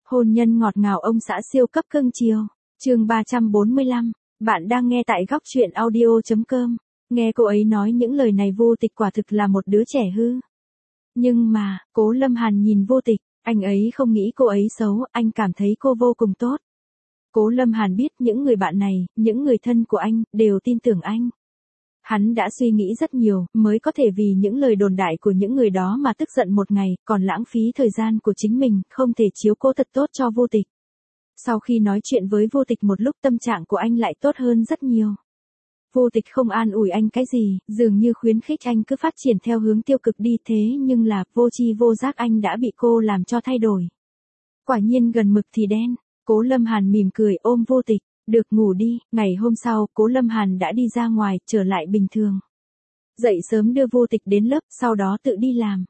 Hôn nhân ngọt ngào ông xã siêu cấp cưng chiều. Chương 345. Bạn đang nghe tại góc truyện audio.com. Nghe cô ấy nói những lời này Vô Tịch quả thực là một đứa trẻ hư. Nhưng mà, Cố Lâm Hàn nhìn Vô Tịch, anh ấy không nghĩ cô ấy xấu, anh cảm thấy cô vô cùng tốt. Cố Lâm Hàn biết những người bạn này, những người thân của anh, đều tin tưởng anh. Hắn đã suy nghĩ rất nhiều, mới có thể vì những lời đồn đại của những người đó mà tức giận một ngày, còn lãng phí thời gian của chính mình, không thể chiếu cố thật tốt cho Vô Tịch. Sau khi nói chuyện với Vô Tịch một lúc tâm trạng của anh lại tốt hơn rất nhiều. Vô Tịch không an ủi anh cái gì, dường như khuyến khích anh cứ phát triển theo hướng tiêu cực đi thế nhưng là vô tri vô giác anh đã bị cô làm cho thay đổi. Quả nhiên gần mực thì đen, Cố Lâm Hàn mỉm cười ôm Vô Tịch. Được ngủ đi, ngày hôm sau, Cố Lâm Hàn đã đi ra ngoài, trở lại bình thường. Dậy sớm đưa Vô Tịch đến lớp, sau đó tự đi làm.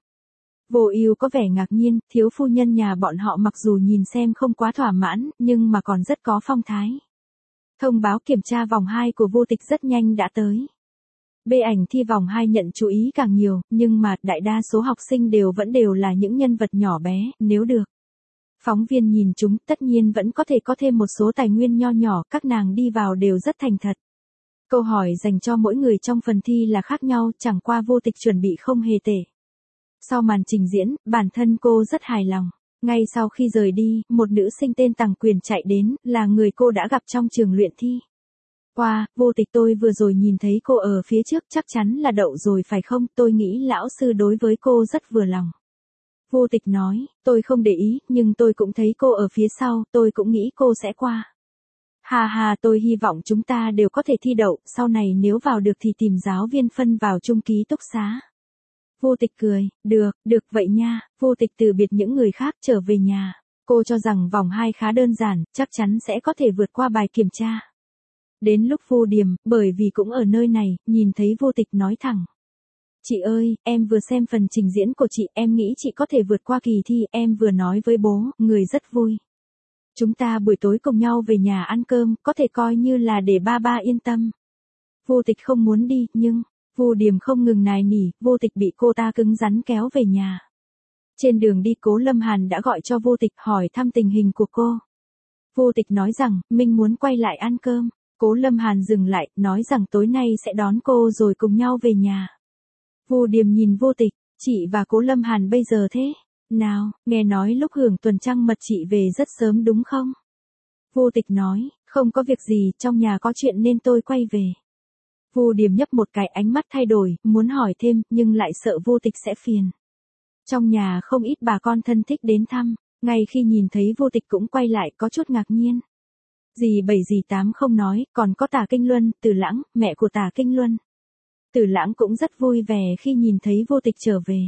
Vô Ưu có vẻ ngạc nhiên, thiếu phu nhân nhà bọn họ mặc dù nhìn xem không quá thỏa mãn, nhưng mà còn rất có phong thái. Thông báo kiểm tra vòng 2 của Vô Tịch rất nhanh đã tới. Bê ảnh thi vòng 2 nhận chú ý càng nhiều, nhưng mà đại đa số học sinh vẫn là những nhân vật nhỏ bé, nếu được. Phóng viên nhìn chúng tất nhiên vẫn có thể có thêm một số tài nguyên nho nhỏ, các nàng đi vào đều rất thành thật. Câu hỏi dành cho mỗi người trong phần thi là khác nhau, chẳng qua Vô Tịch chuẩn bị không hề tệ. Sau màn trình diễn, bản thân cô rất hài lòng. Ngay sau khi rời đi, một nữ sinh tên Tằng Quyền chạy đến, là người cô đã gặp trong trường luyện thi. Wow, Vô Tịch tôi vừa rồi nhìn thấy cô ở phía trước chắc chắn là đậu rồi phải không, tôi nghĩ lão sư đối với cô rất vừa lòng. Vô Tịch nói, tôi không để ý, nhưng tôi cũng thấy cô ở phía sau, tôi cũng nghĩ cô sẽ qua. Hà hà, tôi hy vọng chúng ta đều có thể thi đậu, sau này nếu vào được thì tìm giáo viên phân vào chung ký túc xá. Vô Tịch cười, được vậy nha. Vô Tịch từ biệt những người khác trở về nhà. Cô cho rằng vòng 2 khá đơn giản, chắc chắn sẽ có thể vượt qua bài kiểm tra. Đến lúc Vô Điềm, bởi vì cũng ở nơi này, nhìn thấy Vô Tịch nói thẳng. Chị ơi, em vừa xem phần trình diễn của chị, em nghĩ chị có thể vượt qua kỳ thi, em vừa nói với bố, người rất vui. Chúng ta buổi tối cùng nhau về nhà ăn cơm, có thể coi như là để ba yên tâm. Vô Tịch không muốn đi, nhưng, Vô Điềm không ngừng nài nỉ, Vô Tịch bị cô ta cứng rắn kéo về nhà. Trên đường đi Cố Lâm Hàn đã gọi cho Vô Tịch hỏi thăm tình hình của cô. Vô Tịch nói rằng, mình muốn quay lại ăn cơm. Cố Lâm Hàn dừng lại, nói rằng tối nay sẽ đón cô rồi cùng nhau về nhà. Vô Điềm nhìn Vô Tịch, chị và Cố Lâm Hàn bây giờ thế? Nào, nghe nói lúc hưởng tuần trăng mật chị về rất sớm đúng không? Vô Tịch nói, không có việc gì, trong nhà có chuyện nên tôi quay về. Vô Điềm nhấp một cái, ánh mắt thay đổi, muốn hỏi thêm, nhưng lại sợ Vô Tịch sẽ phiền. Trong nhà không ít bà con thân thích đến thăm, ngay khi nhìn thấy Vô Tịch cũng quay lại có chút ngạc nhiên. Dì 7 dì 8 không nói, còn có Tả Kinh Luân, Từ Lãng, mẹ của Tả Kinh Luân. Từ Lãng cũng rất vui vẻ khi nhìn thấy Vô Tịch trở về.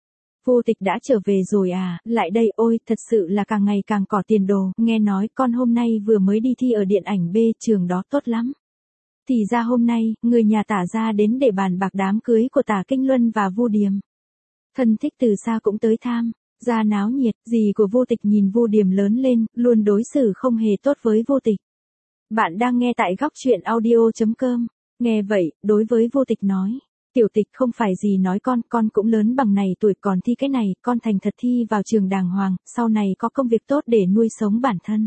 Vô Tịch đã trở về rồi à, lại đây, ôi, thật sự là càng ngày càng có tiền đồ, nghe nói con hôm nay vừa mới đi thi ở điện ảnh B, trường đó tốt lắm. Thì ra hôm nay, người nhà Tả gia đến để bàn bạc đám cưới của Tả Kinh Luân và Vô Điềm. Thân thích từ xa cũng tới tham, gia náo nhiệt, dì của Vô Tịch nhìn Vô Điềm lớn lên, luôn đối xử không hề tốt với Vô Tịch. Bạn đang nghe tại góc truyện audio.com. Nghe vậy, đối với Vô Tịch nói, Tiểu Tịch không phải gì nói con cũng lớn bằng này tuổi còn thi cái này, con thành thật thi vào trường đàng hoàng, sau này có công việc tốt để nuôi sống bản thân.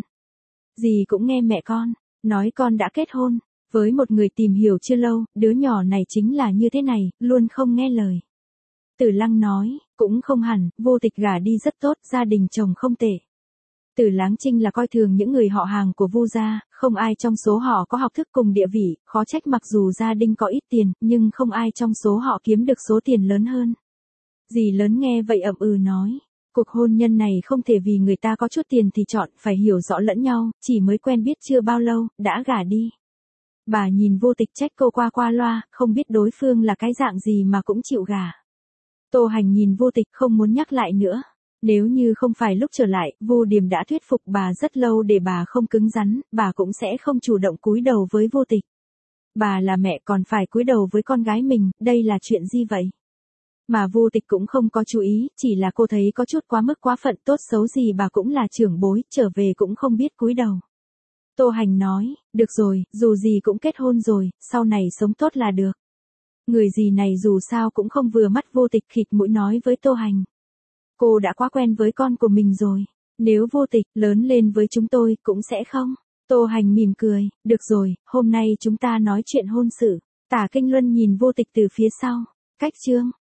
Dì cũng nghe mẹ con, nói con đã kết hôn, với một người tìm hiểu chưa lâu, đứa nhỏ này chính là như thế này, luôn không nghe lời. Tử Lăng nói, cũng không hẳn, Vô Tịch gả đi rất tốt, gia đình chồng không tệ. Tử Láng Trinh là coi thường những người họ hàng của Vu gia, không ai trong số họ có học thức cùng địa vị, khó trách mặc dù gia đình có ít tiền, nhưng không ai trong số họ kiếm được số tiền lớn hơn. Dì lớn nghe vậy ậm ừ nói, cuộc hôn nhân này không thể vì người ta có chút tiền thì chọn, phải hiểu rõ lẫn nhau, chỉ mới quen biết chưa bao lâu, đã gả đi. Bà nhìn Vô Tịch trách cô qua loa, không biết đối phương là cái dạng gì mà cũng chịu gả. Tô Hành nhìn Vô Tịch không muốn nhắc lại nữa. Nếu như không phải lúc trở lại, Vô Điềm đã thuyết phục bà rất lâu để bà không cứng rắn, bà cũng sẽ không chủ động cúi đầu với Vô Tịch. Bà là mẹ còn phải cúi đầu với con gái mình, đây là chuyện gì vậy? Mà Vô Tịch cũng không có chú ý, chỉ là cô thấy có chút quá mức quá phận, tốt xấu gì bà cũng là trưởng bối, trở về cũng không biết cúi đầu. Tô Hành nói, được rồi, dù gì cũng kết hôn rồi, sau này sống tốt là được. Người gì này dù sao cũng không vừa mắt Vô Tịch, khịt mũi nói với Tô Hành. Cô đã quá quen với con của mình rồi. Nếu vô tịch lớn lên với chúng tôi cũng sẽ không. Tô Hành mỉm cười, được rồi, hôm nay chúng ta nói chuyện hôn sự. Tả Kinh Luân nhìn vô tịch từ phía sau. Cách chương.